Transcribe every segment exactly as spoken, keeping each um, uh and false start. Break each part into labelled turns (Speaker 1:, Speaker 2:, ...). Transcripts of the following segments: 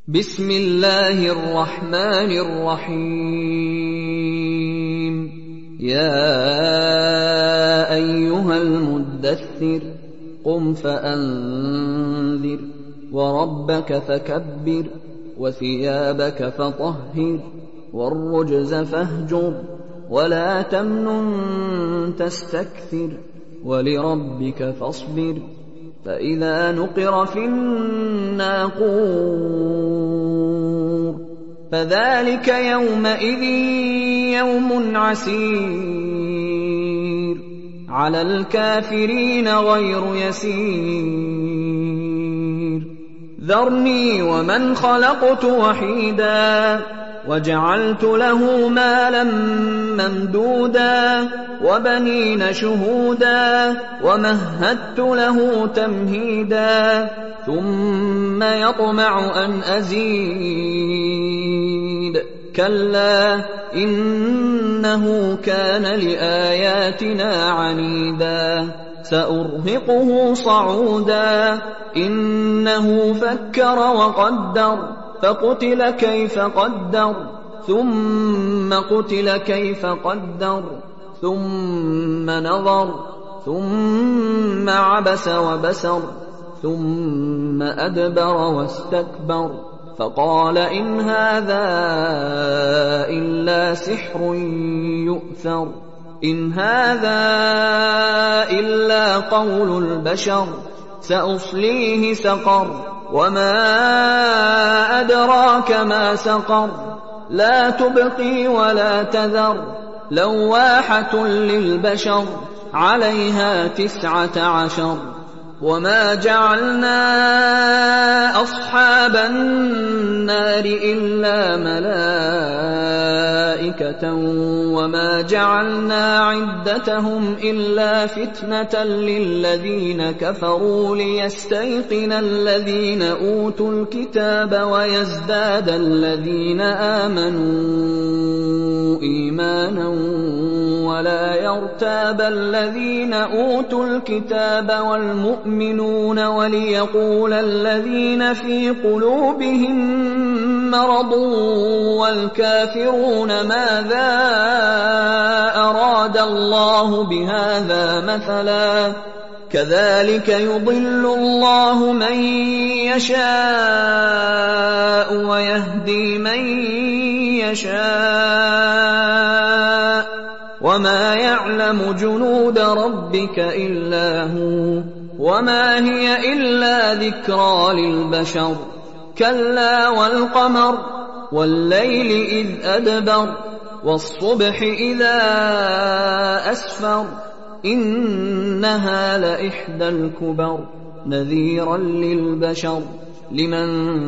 Speaker 1: بسم الله الرحمن الرحيم يا أيها المدثر قم فأنذر وربك فكبر وثيابك فطهر والرجز فاهجر ولا تمنن تستكثر ولربك فاصبر فإذا نقر في الناقور فذلك يومئذ يوم عسير على الكافرين غير يسير ذرني ومن خلقت وحيدا وجعلت له مالا ممدودا وبنين شهودا ومهدت له تمهيدا ثم يطمع أن أزيد كلا إنه كان لآياتنا عنيدا سأرهقه صعودا إنه فكر وقدر فقتل كيف قدر ثم قتل كيف قدر ثم نظر ثم عبس وبسر ثم أدبر واستكبر فقال إن هذا إلا سحر يؤثر إن هذا إلا قول البشر سأصليه سقر وما أدراك ما سقر لا تبقي ولا تذر لواحة للبشر عليها تسعة عشر وما جعلنا أصحاب النار إلا ملائكة وما جعلنا عدتهم إلا فتنة للذين كفروا ليستيقن الذين أوتوا الكتاب ويزداد الذين آمنوا إيمانا ولا يرتاب الذين أوتوا الكتاب والمؤمنين المؤمنون وليقول الذين في قلوبهم مرض والكافرون ماذا أراد الله بهذا مثلا كذلك يضل الله من يشاء ويهدي من يشاء وما يعلم جنود ربك إلا هو وما هي إلا ذكرى للبشر كلا والقمر والليل إذ أدبر والصبح إذا أسفر إنها لإحدى الكبر نذيرا للبشر لمن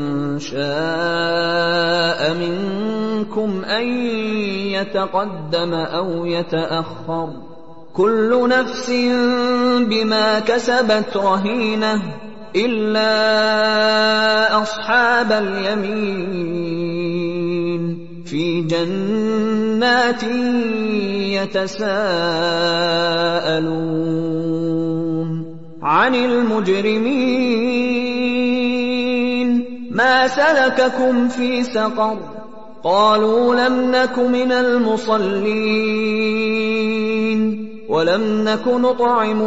Speaker 1: شاء منكم أن يتقدم أو يتأخر كل نفس بما كسبت رهينة إلا أصحاب اليمين في جنات يتساءلون عن المجرمين ما سلككم في سقر قالوا لم نك من المصلين ولم نك نطعم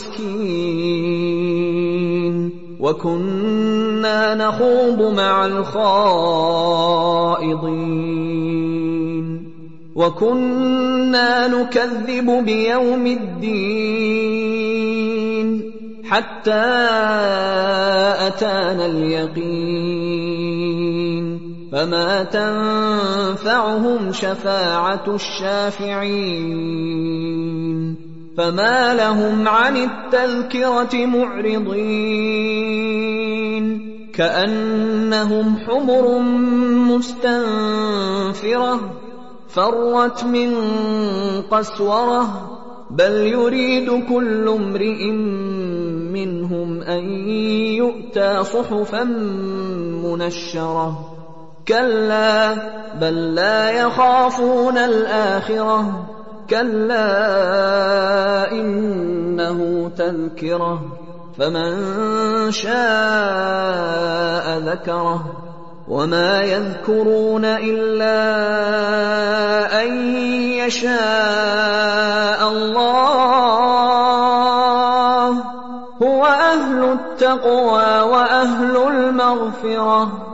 Speaker 1: المسكين وكنا نخوض مع الخائضين وكنا نكذب بيوم الدين حتى أتانا اليقين فما تنفعهم شفاعة الشافعين فما لهم عن التذكرة معرضين كأنهم حمر مستنفرة فرت من قسورة بل يريد كل امرئ منهم أن يؤتى صحفا منشرة كلا بل لا يخافون الآخرة كلا إنه تذكرة فمن شاء ذكره وما يذكرون إلا أن يشاء الله هو أهل التقوى وأهل المغفرة.